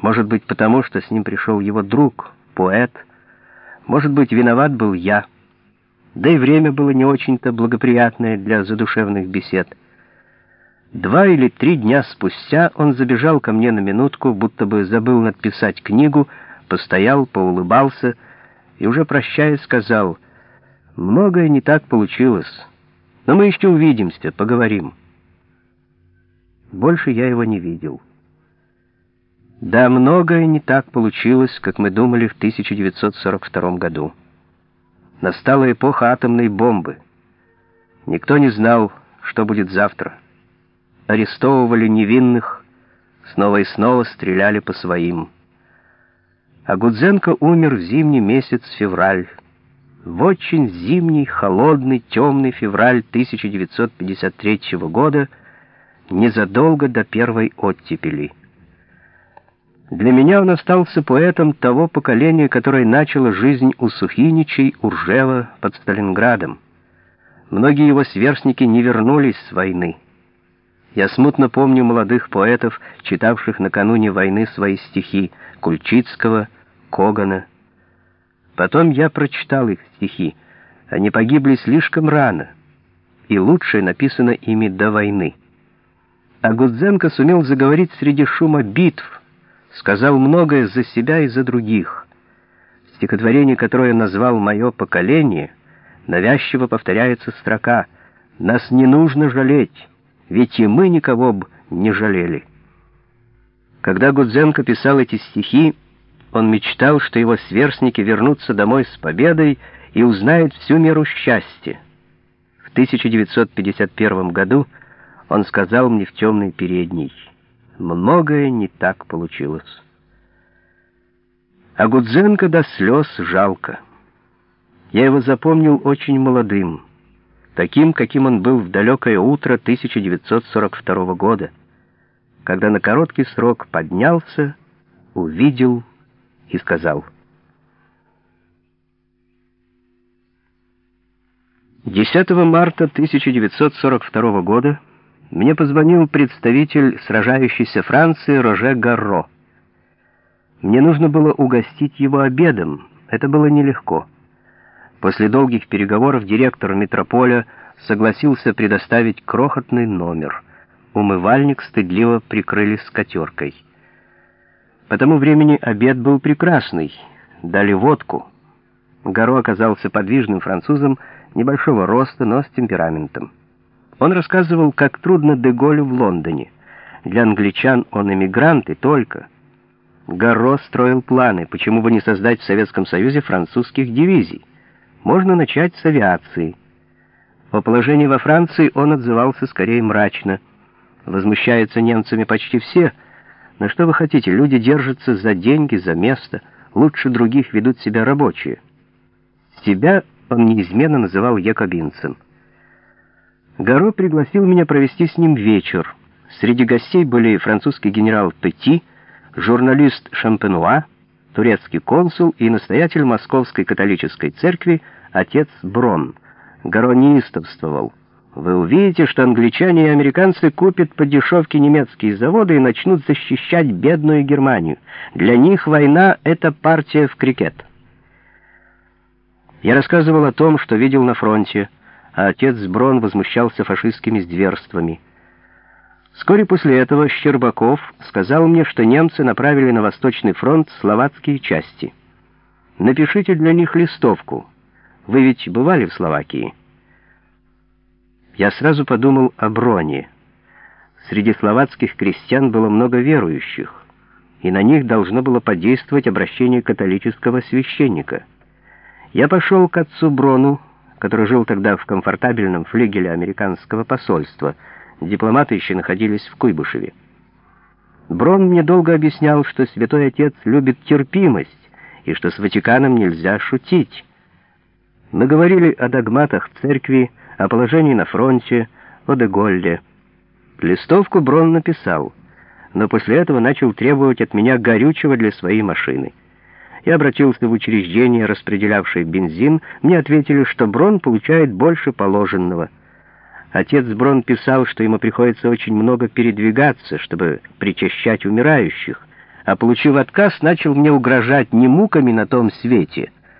Может быть, потому что с ним пришел его друг, поэт. Может быть, виноват был я. Да и время было не очень-то благоприятное для задушевных бесед. 2 или 3 дня спустя он забежал ко мне на минутку, будто бы забыл надписать книгу, постоял, поулыбался и, уже прощаясь, сказал: «Многое не так получилось, но мы еще увидимся, поговорим». Больше я его не видел. Да, многое не так получилось, как мы думали в 1942 году. Настала эпоха атомной бомбы. Никто не знал, что будет завтра. Арестовывали невинных, снова и снова стреляли по своим. А Гудзенко умер в зимний месяц февраль. В очень зимний, холодный, темный февраль 1953 года, незадолго до первой оттепели. Для меня он остался поэтом того поколения, которое начало жизнь у Сухиничей, у Ржева, под Сталинградом. Многие его сверстники не вернулись с войны. Я смутно помню молодых поэтов, читавших накануне войны свои стихи Кульчицкого, Когана. Потом я прочитал их стихи. Они погибли слишком рано, и лучшее написано ими до войны. А Гудзенко сумел заговорить среди шума битв, сказал многое за себя и за других. Стихотворение, которое назвал «Мое поколение», навязчиво повторяется строка: «Нас не нужно жалеть, ведь и мы никого б не жалели». Когда Гудзенко писал эти стихи, он мечтал, что его сверстники вернутся домой с победой и узнают всю меру счастья. В 1951 году он сказал мне в темной передней: «Многое не так получилось». А Гудзенко до слез жалко. Я его запомнил очень молодым, таким, каким он был в далекое утро 1942 года, когда на короткий срок поднялся, увидел и сказал. 10 марта 1942 года мне позвонил представитель сражающейся Франции Роже Гарро. Мне нужно было угостить его обедом. Это было нелегко. После долгих переговоров директор метрополя согласился предоставить крохотный номер. Умывальник стыдливо прикрыли скатеркой. По тому времени обед был прекрасный. Дали водку. Гарро оказался подвижным французом, небольшого роста, но с темпераментом. Он рассказывал, как трудно де Голлю в Лондоне. Для англичан он эмигрант и только. Гарро строил планы, почему бы не создать в Советском Союзе французских дивизий. Можно начать с авиации. О положении во Франции он отзывался скорее мрачно. Возмущаются немцами почти все. Но что вы хотите, люди держатся за деньги, за место. Лучше других ведут себя рабочие. Себя он неизменно называл якобинцем. Гарро пригласил меня провести с ним вечер. Среди гостей были французский генерал Пети, журналист Шампенуа, турецкий консул и настоятель Московской католической церкви отец Брон. Гарро неистовствовал: «Вы увидите, что англичане и американцы купят по дешевке немецкие заводы и начнут защищать бедную Германию. Для них война — это партия в крикет». Я рассказывал о том, что видел на фронте, а отец Брон возмущался фашистскими зверствами. Вскоре после этого Щербаков сказал мне, что немцы направили на Восточный фронт словацкие части. «Напишите для них листовку. Вы ведь бывали в Словакии?» Я сразу подумал о Броне. Среди словацких крестьян было много верующих, и на них должно было подействовать обращение католического священника. Я пошел к отцу Брону, который жил тогда в комфортабельном флигеле американского посольства. Дипломаты еще находились в Куйбышеве. Брон мне долго объяснял, что святой отец любит терпимость и что с Ватиканом нельзя шутить. Мы говорили о догматах церкви, о положении на фронте, о де Голле. Листовку Брон написал, но после этого начал требовать от меня горючего для своей машины. Я обратился в учреждение, распределявшее бензин. Мне ответили, что Брон получает больше положенного. Отец Брон писал, что ему приходится очень много передвигаться, чтобы причащать умирающих, а, получив отказ, начал мне угрожать не муками на том свете,